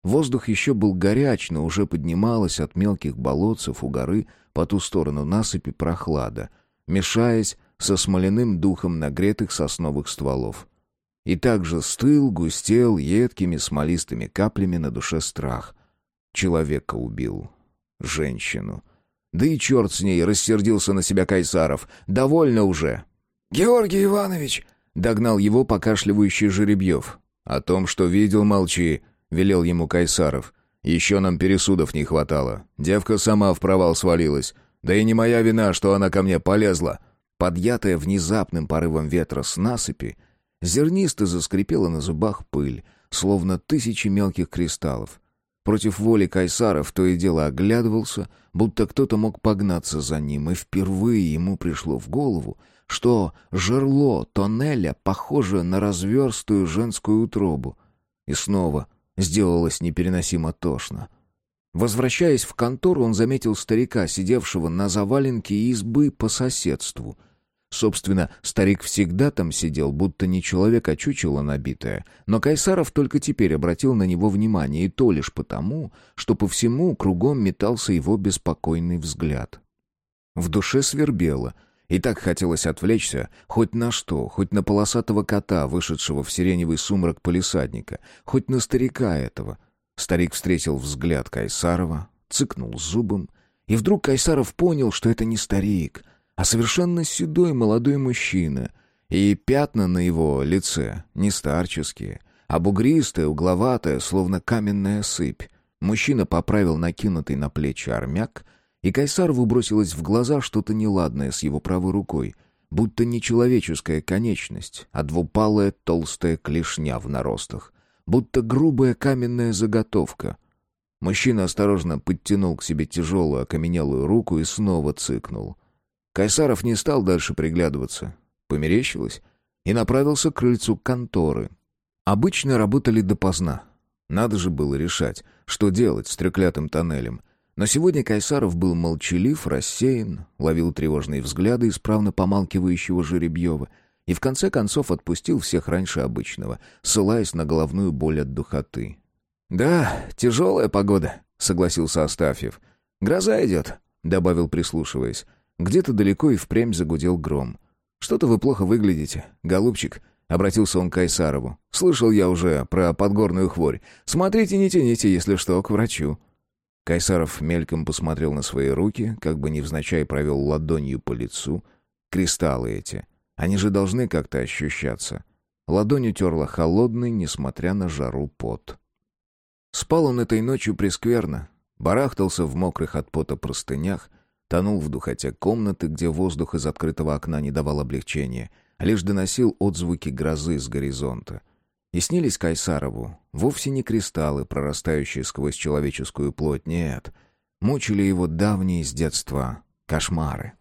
Воздух еще был горяч, но уже поднималась от мелких болотцев у горы по ту сторону насыпи прохлада, мешаясь со смоляным духом нагретых сосновых стволов. И также стыл, густел едкими смолистыми каплями на душе страх. Человека убил. Женщину. Да и черт с ней, рассердился на себя Кайсаров. Довольно уже. «Георгий Иванович!» — догнал его покашливающий Жеребьев. «О том, что видел, молчи», — велел ему Кайсаров. «Еще нам пересудов не хватало. Девка сама в провал свалилась. Да и не моя вина, что она ко мне полезла». Подъятая внезапным порывом ветра с насыпи, зернисто заскрипела на зубах пыль, словно тысячи мелких кристаллов. Против воли Кайсаров то и дело оглядывался, будто кто-то мог погнаться за ним, и впервые ему пришло в голову, что жерло тоннеля похоже на разверстую женскую утробу. И снова сделалось непереносимо тошно. Возвращаясь в контору, он заметил старика, сидевшего на заваленке избы по соседству. Собственно, старик всегда там сидел, будто не человек, а чучело набитое, но Кайсаров только теперь обратил на него внимание, и то лишь потому, что по всему кругом метался его беспокойный взгляд. В душе свербело, и так хотелось отвлечься хоть на что, хоть на полосатого кота, вышедшего в сиреневый сумрак палисадника, хоть на старика этого. Старик встретил взгляд Кайсарова, цыкнул зубом, и вдруг Кайсаров понял, что это не старик, а совершенно седой молодой мужчина, и пятна на его лице не старческие, а бугристые, угловатые, словно каменная сыпь. Мужчина поправил накинутый на плечи армяк, и Кайсарову бросилось в глаза что-то неладное с его правой рукой, будто не человеческая конечность, а двупалая толстая клешня в наростах, будто грубая каменная заготовка. Мужчина осторожно подтянул к себе тяжелую окаменелую руку и снова цыкнул. Кайсаров не стал дальше приглядываться, померещилось, и направился к крыльцу конторы. Обычно работали допоздна. Надо же было решать, что делать с треклятым тоннелем. Но сегодня Кайсаров был молчалив, рассеян, ловил тревожные взгляды исправно помалкивающего Жеребьева и в конце концов отпустил всех раньше обычного, ссылаясь на головную боль от духоты. «Да, тяжелая погода», — согласился Астафьев. «Гроза идет», — добавил, прислушиваясь. Где-то далеко и впрямь загудел гром. «Что-то вы плохо выглядите, голубчик», — обратился он к Кайсарову. «Слышал я уже про подгорную хворь. Смотрите, не тяните, если что, к врачу». Кайсаров мельком посмотрел на свои руки, как бы невзначай провел ладонью по лицу. Кристаллы эти. Они же должны как-то ощущаться. Ладонь утерла холодный, несмотря на жару, пот. Спал он этой ночью прескверно. Барахтался в мокрых от пота простынях, тонул в духоте комнаты, где воздух из открытого окна не давал облегчения, а лишь доносил отзвуки грозы с горизонта. И снились Кайсарову вовсе не кристаллы, прорастающие сквозь человеческую плоть, нет. Мучили его давние с детства кошмары.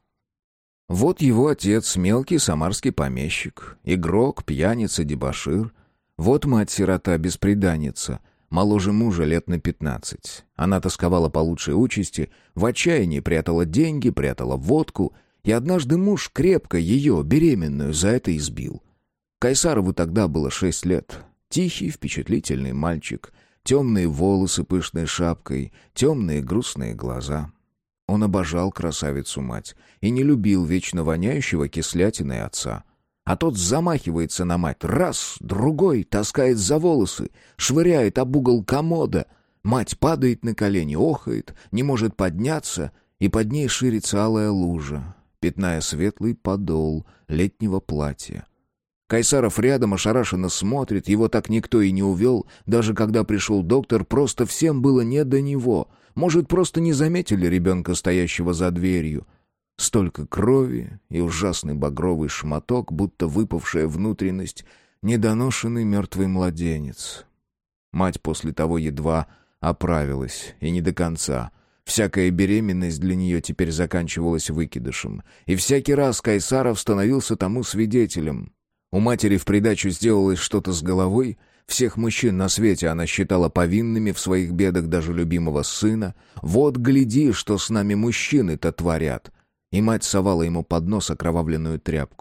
Вот его отец, мелкий самарский помещик, игрок, пьяница, дебошир. Вот мать-сирота, бесприданница, моложе мужа лет на 15. Она тосковала по лучшей участи, в отчаянии прятала деньги, прятала водку, и однажды муж крепко ее, беременную, за это избил. Кайсарову тогда было 6 лет. Тихий, впечатлительный мальчик, темные волосы пышной шапкой, темные грустные глаза. Он обожал красавицу-мать и не любил вечно воняющего кислятиной отца. А тот замахивается на мать, раз, другой, таскает за волосы, швыряет об угол комода. Мать падает на колени, охает, не может подняться, и под ней ширится алая лужа, пятная светлый подол летнего платья. Кайсаров рядом ошарашенно смотрит, его так никто и не увел, даже когда пришел доктор, просто всем было не до него. Может, просто не заметили ребенка, стоящего за дверью. Столько крови и ужасный багровый шматок, будто выпавшая внутренность, недоношенный мертвый младенец. Мать после того едва оправилась, и не до конца. Всякая беременность для нее теперь заканчивалась выкидышем, и всякий раз Кайсаров становился тому свидетелем. У матери в придачу сделалось что-то с головой. Всех мужчин на свете она считала повинными в своих бедах, даже любимого сына. «Вот гляди, что с нами мужчины-то творят!» И мать совала ему под нос окровавленную тряпку.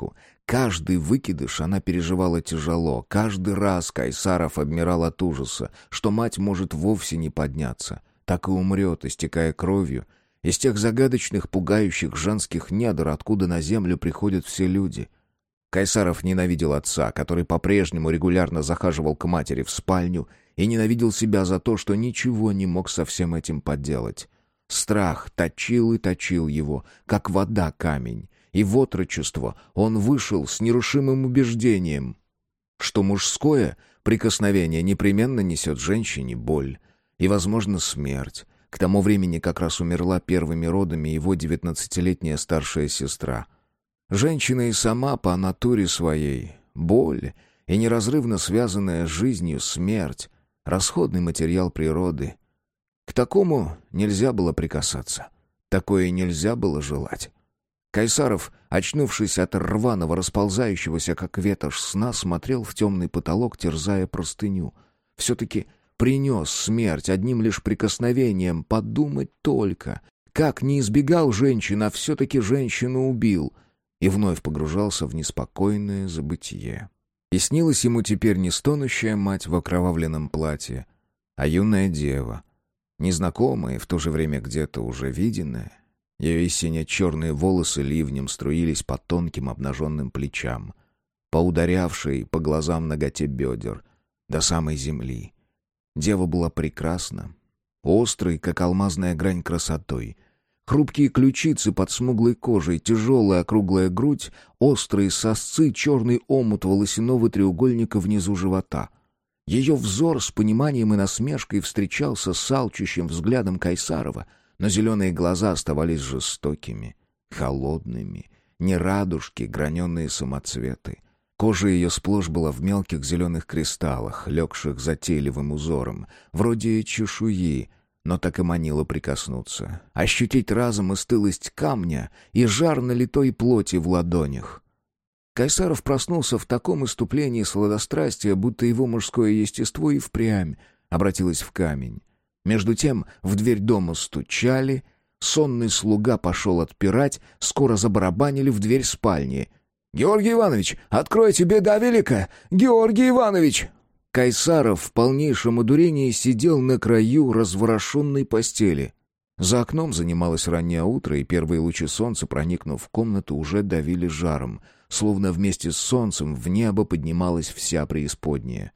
Каждый выкидыш она переживала тяжело. Каждый раз Кайсаров обмирал от ужаса, что мать может вовсе не подняться. Так и умрет, истекая кровью. Из тех загадочных, пугающих женских недр, откуда на землю приходят все люди. Кайсаров ненавидел отца, который по-прежнему регулярно захаживал к матери в спальню, и ненавидел себя за то, что ничего не мог со всем этим поделать. Страх точил и точил его, как вода камень. И в отрочество он вышел с нерушимым убеждением, что мужское прикосновение непременно несет женщине боль и, возможно, смерть. К тому времени как раз умерла первыми родами его 19-летняя старшая сестра. Женщина и сама по натуре своей боль и неразрывно связанная с жизнью смерть — расходный материал природы. К такому нельзя было прикасаться, такое нельзя было желать. Кайсаров, очнувшись от рваного, расползающегося, как ветошь сна, смотрел в темный потолок, терзая простыню. Все-таки принес смерть одним лишь прикосновением. Подумать только, как не избегал женщин, а все-таки женщину убил. И вновь погружался в неспокойное забытье. И снилась ему теперь не стонущая мать в окровавленном платье, а юная дева, незнакомая и в то же время где-то уже виденная. Ее и сине-черные волосы ливнем струились по тонким обнаженным плечам, по ударявшей по глазам наготе бедер, до самой земли. Дева была прекрасна, острой, как алмазная грань, красотой. Хрупкие ключицы под смуглой кожей, тяжелая округлая грудь, острые сосцы, черный омут волосяного треугольника внизу живота. Ее взор с пониманием и насмешкой встречался с алчущим взглядом Кайсарова, но зеленые глаза оставались жестокими, холодными, не радужки, граненые самоцветы. Кожа ее сплошь была в мелких зеленых кристаллах, легших затейливым узором, вроде чешуи, но так и манило прикоснуться, ощутить разом и стылость камня, и жар налитой плоти в ладонях. Кайсаров проснулся в таком иступлении сладострастия, будто его мужское естество и впрямь обратилось в камень. Между тем в дверь дома стучали, сонный слуга пошел отпирать, скоро забарабанили в дверь спальни. «Георгий Иванович, откройте, беда велика! Георгий Иванович!» Кайсаров в полнейшем одурении сидел на краю разворошенной постели. За окном занималось раннее утро, и первые лучи солнца, проникнув в комнату, уже давили жаром, словно вместе с солнцем в небо поднималась вся преисподняя.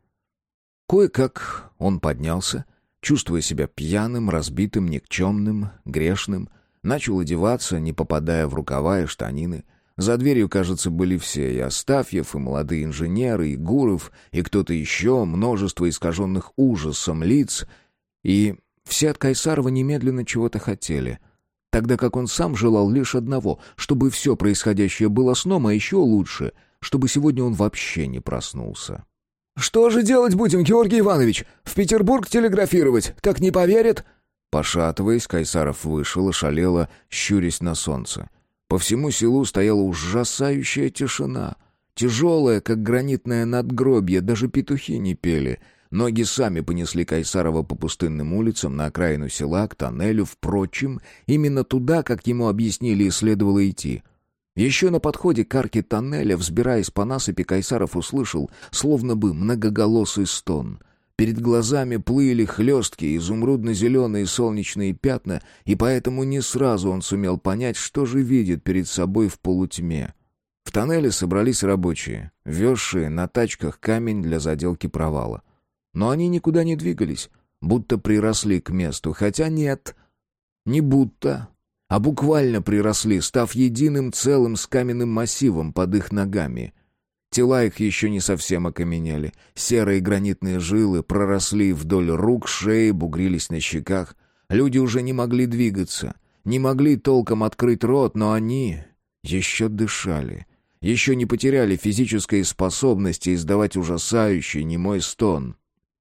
Кое-как он поднялся, чувствуя себя пьяным, разбитым, никчемным, грешным, начал одеваться, не попадая в рукава и штанины. За дверью, кажется, были все: и Астафьев, и молодые инженеры, и Гуров, и кто-то еще, множество искаженных ужасом лиц. И все от Кайсарова немедленно чего-то хотели, тогда как он сам желал лишь одного — чтобы все происходящее было сном, а еще лучше, чтобы сегодня он вообще не проснулся. «Что же делать будем, Георгий Иванович? В Петербург телеграфировать? Так не поверят?» Пошатываясь, Кайсаров вышел, ошалело, щурясь на солнце. По всему селу стояла ужасающая тишина. Тяжелая, как гранитное надгробье, даже петухи не пели. Ноги сами понесли Кайсарова по пустынным улицам на окраину села, к тоннелю, впрочем, именно туда, как ему объяснили, и следовало идти. Еще на подходе к арке тоннеля, взбираясь по насыпи, Кайсаров услышал, словно бы многоголосый стон. Перед глазами плыли хлесткие, изумрудно-зеленые солнечные пятна, и поэтому не сразу он сумел понять, что же видит перед собой в полутьме. В тоннеле собрались рабочие, везшие на тачках камень для заделки провала. Но они никуда не двигались, будто приросли к месту, хотя нет, не будто, а буквально приросли, став единым целым с каменным массивом под их ногами. Тела их еще не совсем окаменели. Серые гранитные жилы проросли вдоль рук, шеи, бугрились на щеках. Люди уже не могли двигаться, не могли толком открыть рот, но они еще дышали, еще не потеряли физической способности издавать ужасающий немой стон.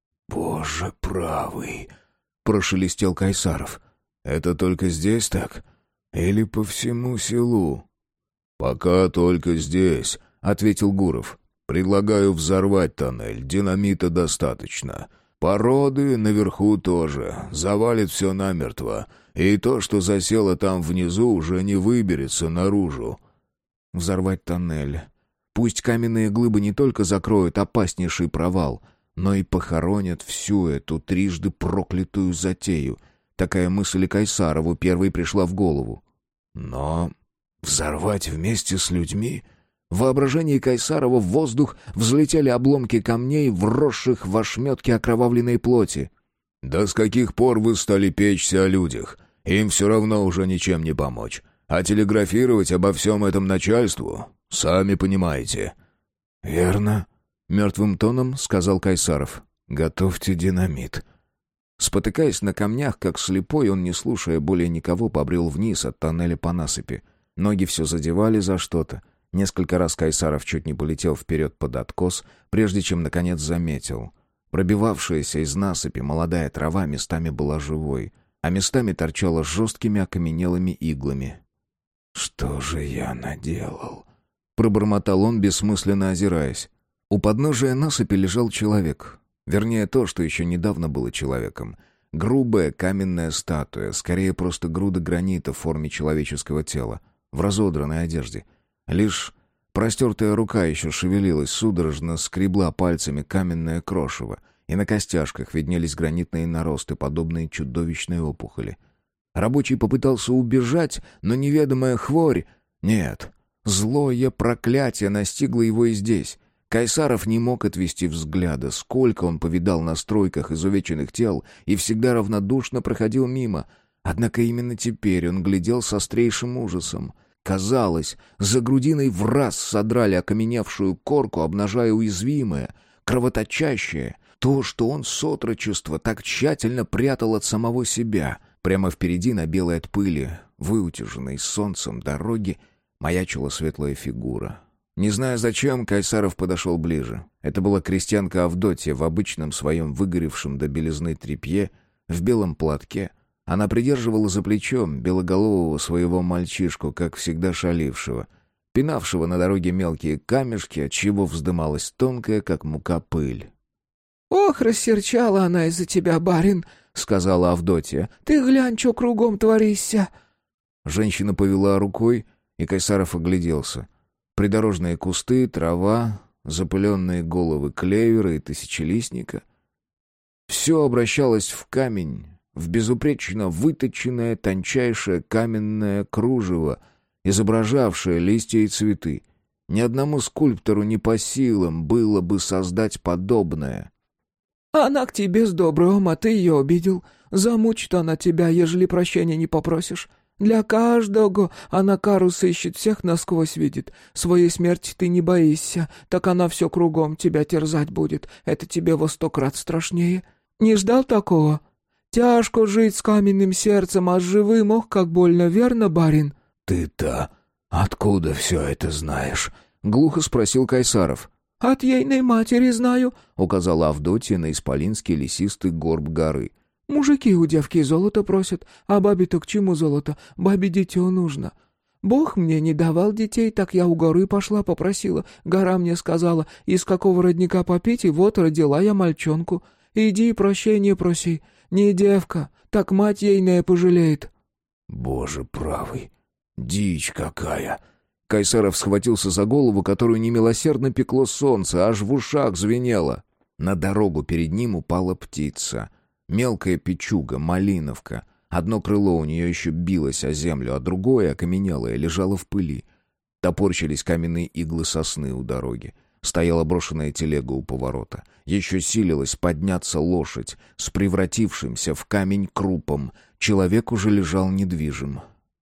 «Боже правый!» — прошелестел Кайсаров. «Это только здесь так? Или по всему селу?» «Пока только здесь», — ответил Гуров. «Предлагаю взорвать тоннель, динамита достаточно. Породы наверху тоже, завалит все намертво, и то, что засело там внизу, уже не выберется наружу». Взорвать тоннель. Пусть каменные глыбы не только закроют опаснейший провал, но и похоронят всю эту трижды проклятую затею. Такая мысль и Кайсарову первой пришла в голову. Но взорвать вместе с людьми? В воображении Кайсарова в воздух взлетели обломки камней, вросших в ошметки окровавленной плоти. «Да с каких пор вы стали печься о людях? Им все равно уже ничем не помочь. А телеграфировать обо всем этом начальству, сами понимаете». «Верно», — мертвым тоном сказал Кайсаров. «Готовьте динамит». Спотыкаясь на камнях, как слепой, он, не слушая более никого, побрел вниз от тоннеля по насыпи. Ноги все задевали за что-то. Несколько раз Кайсаров чуть не полетел вперед под откос, прежде чем, наконец, заметил. Пробивавшаяся из насыпи молодая трава местами была живой, а местами торчала жесткими окаменелыми иглами. «Что же я наделал?» — пробормотал он, бессмысленно озираясь. У подножия насыпи лежал человек. Вернее, то, что еще недавно было человеком. Грубая каменная статуя, скорее просто груда гранита в форме человеческого тела, в разодранной одежде. Лишь простертая рука еще шевелилась, судорожно скребла пальцами каменное крошево, и на костяшках виднелись гранитные наросты, подобные чудовищной опухоли. Рабочий попытался убежать, но неведомая хворь... Нет, злое проклятие настигло его и здесь. Кайсаров не мог отвести взгляда, сколько он повидал на стройках изувеченных тел и всегда равнодушно проходил мимо. Однако именно теперь он глядел с острейшим ужасом. Казалось, за грудиной враз содрали окаменевшую корку, обнажая уязвимое, кровоточащее, то, что он с отрочества так тщательно прятал от самого себя. Прямо впереди, на белой от пыли, выутяженной солнцем дороги, маячила светлая фигура. Не зная зачем, Кайсаров подошел ближе. Это была крестьянка Авдотья в обычном своем выгоревшем до белизны тряпье, в белом платке. Она придерживала за плечом белоголового своего мальчишку, как всегда шалившего, пинавшего на дороге мелкие камешки, отчего вздымалась тонкая, как мука, пыль. «Ох, рассерчала она из-за тебя, барин», — сказала Авдотья. «Ты глянь, что кругом творися». Женщина повела рукой, и Кайсаров огляделся. Придорожные кусты, трава, запыленные головы клевера и тысячелистника. Все обращалось в камень, в безупречно выточенное тончайшее каменное кружево, изображавшее листья и цветы. Ни одному скульптору не по силам было бы создать подобное. «Она к тебе с добрым, а ты ее обидел. Замучит она тебя, ежели прощения не попросишь. Для каждого она кару сыщет, всех насквозь видит. Своей смерти ты не боишься, так она все кругом тебя терзать будет. Это тебе во 100 крат страшнее. Не ждал такого? Тяжко жить с каменным сердцем, а с живым, ох, как больно, верно, барин?» «Ты-то откуда все это знаешь?» — глухо спросил Кайсаров. «От ейной матери знаю», — указала Авдотья на исполинский лесистый горб горы. «Мужики у девки золото просят, а бабе-то к чему золото? Бабе дитё нужно. Бог мне не давал детей, так я у горы пошла, попросила. Гора мне сказала, из какого родника попить, и вот родила я мальчонку. Иди прощения проси. Не девка, так мать ейная пожалеет». «Боже правый, дичь какая!» Кайсаров схватился за голову, которую немилосердно пекло солнце, аж в ушах звенело. На дорогу перед ним упала птица. Мелкая печуга, малиновка. Одно крыло у нее еще билось о землю, а другое, окаменелое, лежало в пыли. Топорщились каменные иглы сосны у дороги. Стояла брошенная телега у поворота. Еще силилась подняться лошадь с превратившимся в камень крупом. Человек уже лежал недвижим.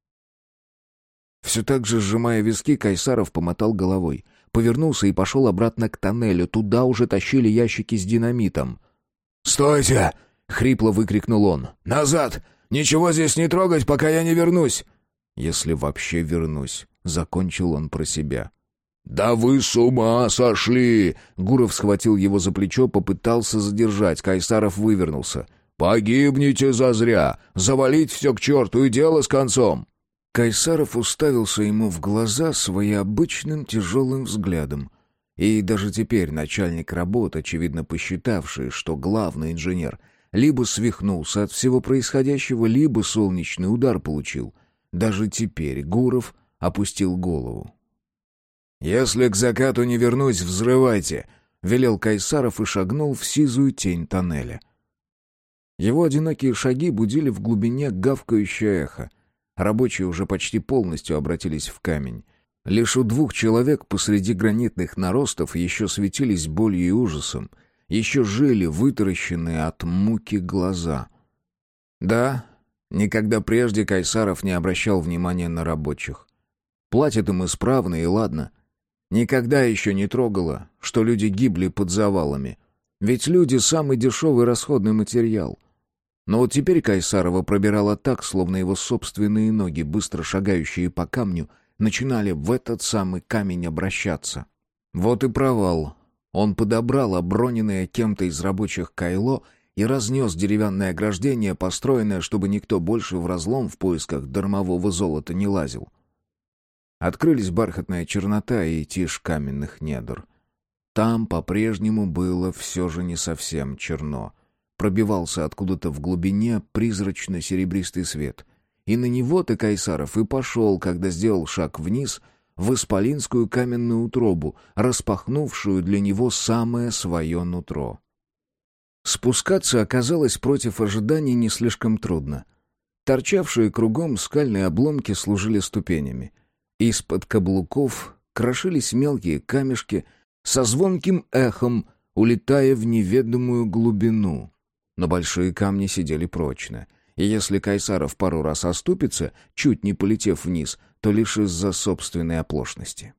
Все так же, сжимая виски, Кайсаров помотал головой. Повернулся и пошел обратно к тоннелю. Туда уже тащили ящики с динамитом. «Стойте!» — хрипло выкрикнул он. «Назад! Ничего здесь не трогать, пока я не вернусь!» «Если вообще вернусь», — закончил он про себя. «Да вы с ума сошли!» Гуров схватил его за плечо, попытался задержать. Кайсаров вывернулся. «Погибнете зазря! Завалить все к черту и дело с концом!» Кайсаров уставился ему в глаза своеобычным тяжелым взглядом. И даже теперь начальник работ, очевидно посчитавший, что главный инженер либо свихнулся от всего происходящего, либо солнечный удар получил. Даже теперь Гуров опустил голову. «Если к закату не вернусь, взрывайте!» — велел Кайсаров и шагнул в сизую тень тоннеля. Его одинокие шаги будили в глубине гавкающее эхо. Рабочие уже почти полностью обратились в камень. Лишь у 2 человек посреди гранитных наростов еще светились болью и ужасом, еще жили вытаращенные от муки глаза. Да, никогда прежде Кайсаров не обращал внимания на рабочих. Платят им исправно, и ладно. Никогда еще не трогало, что люди гибли под завалами. Ведь люди — самый дешевый расходный материал. Но вот теперь Кайсарова пробирало так, словно его собственные ноги, быстро шагающие по камню, начинали в этот самый камень обращаться. Вот и провал. Он подобрал оброненное кем-то из рабочих кайло и разнес деревянное ограждение, построенное, чтобы никто больше в разлом в поисках дармового золота не лазил. Открылись бархатная чернота и тишь каменных недр. Там по-прежнему было все же не совсем черно. Пробивался откуда-то в глубине призрачно-серебристый свет. И на него-то Кайсаров и пошел, когда сделал шаг вниз в исполинскую каменную утробу, распахнувшую для него самое свое нутро. Спускаться оказалось против ожиданий не слишком трудно. Торчавшие кругом скальные обломки служили ступенями. Из-под каблуков крошились мелкие камешки, со звонким эхом улетая в неведомую глубину. Но большие камни сидели прочно, и если Кайсаров пару раз оступится, чуть не полетев вниз, то лишь из-за собственной оплошности.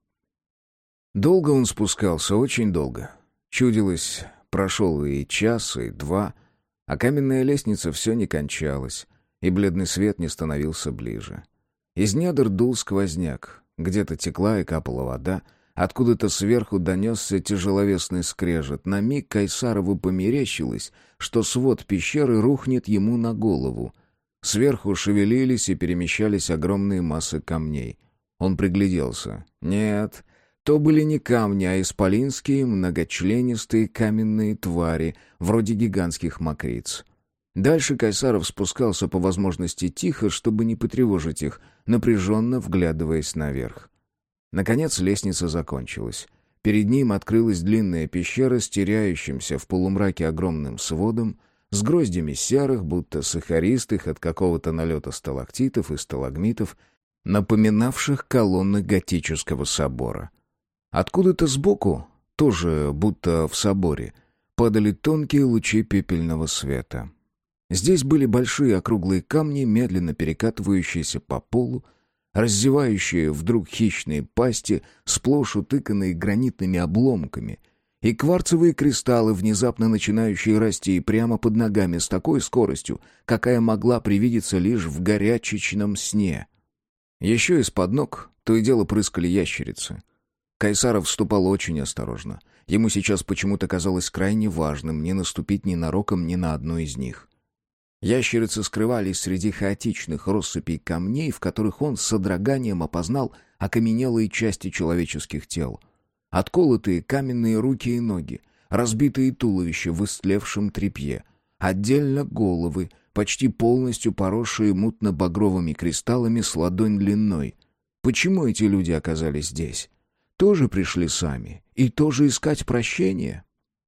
Долго он спускался, очень долго. Чудилось, прошел и час, и 2, а каменная лестница все не кончалась, и бледный свет не становился ближе. Из недр дул сквозняк, где-то текла и капала вода, откуда-то сверху донесся тяжеловесный скрежет. На миг Кайсарову померещилось, что свод пещеры рухнет ему на голову. Сверху шевелились и перемещались огромные массы камней. Он пригляделся. Нет, то были не камни, а исполинские многочленистые каменные твари, вроде гигантских мокриц. Дальше Кайсаров спускался по возможности тихо, чтобы не потревожить их, напряженно вглядываясь наверх. Наконец лестница закончилась. Перед ним открылась длинная пещера с теряющимся в полумраке огромным сводом, с гроздями серых, будто сахаристых от какого-то налета сталактитов и сталагмитов, напоминавших колонны готического собора. Откуда-то сбоку, тоже будто в соборе, падали тонкие лучи пепельного света. Здесь были большие округлые камни, медленно перекатывающиеся по полу, раздевающие вдруг хищные пасти, сплошь утыканные гранитными обломками, и кварцевые кристаллы, внезапно начинающие расти прямо под ногами с такой скоростью, какая могла привидеться лишь в горячечном сне. Еще из-под ног то и дело прыскали ящерицы. Кайсаров вступал очень осторожно. Ему сейчас почему-то казалось крайне важным не наступить ненароком ни на одну из них. Ящерицы скрывались среди хаотичных россыпей камней, в которых он с содроганием опознал окаменелые части человеческих тел. Отколотые каменные руки и ноги, разбитые туловища в истлевшем тряпье, отдельно головы, почти полностью поросшие мутно-багровыми кристаллами с ладонь длиной. Почему эти люди оказались здесь? Тоже пришли сами и тоже искать прощения?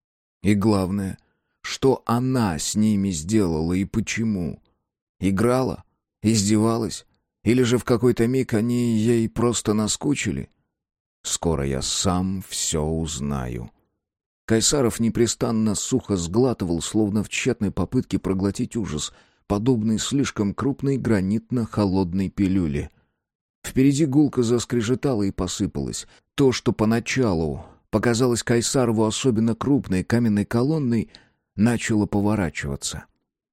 И главное, что она с ними сделала и почему? Играла? Издевалась? Или же в какой-то миг они ей просто наскучили? Скоро я сам все узнаю. Кайсаров непрестанно сухо сглатывал, словно в тщетной попытке проглотить ужас, подобный слишком крупной гранитно-холодной пилюле. Впереди гулко заскрежетало и посыпалось. То, что поначалу показалось Кайсарову особенно крупной каменной колонной, начало поворачиваться.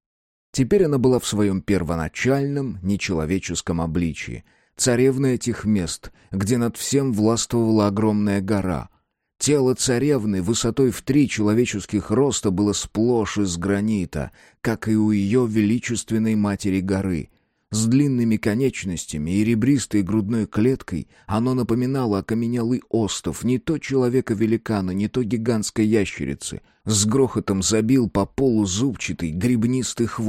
Теперь она была в своем первоначальном, нечеловеческом обличии. Царевна этих мест, где над всем властвовала огромная гора. Тело царевны высотой в 3 человеческих роста было сплошь из гранита, как и у ее величественной матери горы. С длинными конечностями и ребристой грудной клеткой оно напоминало окаменелый остов, не то человека-великана, не то гигантской ящерицы. С грохотом забил по полу зубчатый гребнистый хвост.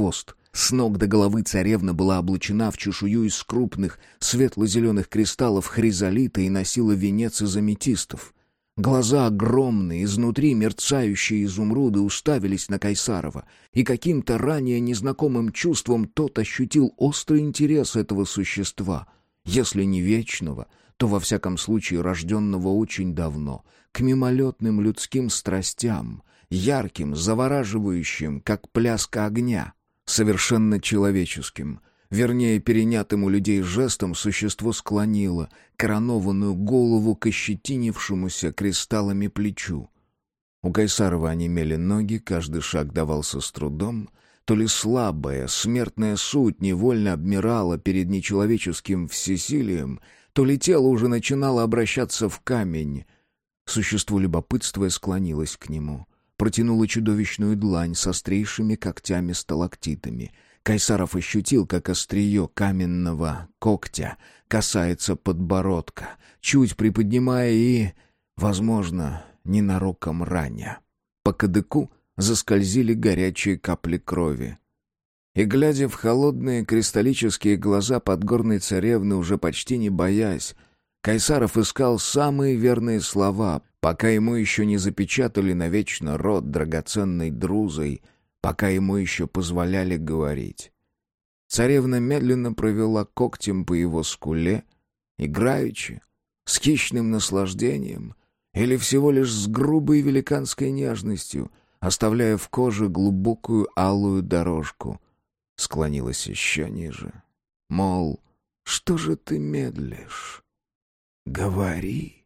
С ног до головы царевна была облачена в чешую из крупных светло-зеленых кристаллов хризолита и носила венец из аметистов. Глаза огромные, изнутри мерцающие изумруды уставились на Кайсарова, и каким-то ранее незнакомым чувством тот ощутил острый интерес этого существа, если не вечного, то во всяком случае рожденного очень давно, к мимолетным людским страстям, ярким, завораживающим, как пляска огня, совершенно человеческим. Вернее, перенятым у людей жестом существо склонило коронованную голову к ощетинившемуся кристаллами плечу. У Кайсарова онемели ноги, каждый шаг давался с трудом. То ли слабая, смертная суть невольно обмирала перед нечеловеческим всесилием, то ли тело уже начинало обращаться в камень. Существо, любопытствуя, склонилось к нему, протянуло чудовищную длань с острейшими когтями-сталактитами. Кайсаров ощутил, как острие каменного когтя касается подбородка, чуть приподнимая и, возможно, ненароком раня. По кадыку заскользили горячие капли крови. И, глядя в холодные кристаллические глаза подгорной царевны, уже почти не боясь, Кайсаров искал самые верные слова, пока ему еще не запечатали навечно рот драгоценной друзой, пока ему еще позволяли говорить. Царевна медленно провела когтем по его скуле, играючи, с хищным наслаждением или всего лишь с грубой великанской нежностью, оставляя в коже глубокую алую дорожку. Склонилась еще ниже. Мол, что же ты медлишь? Говори.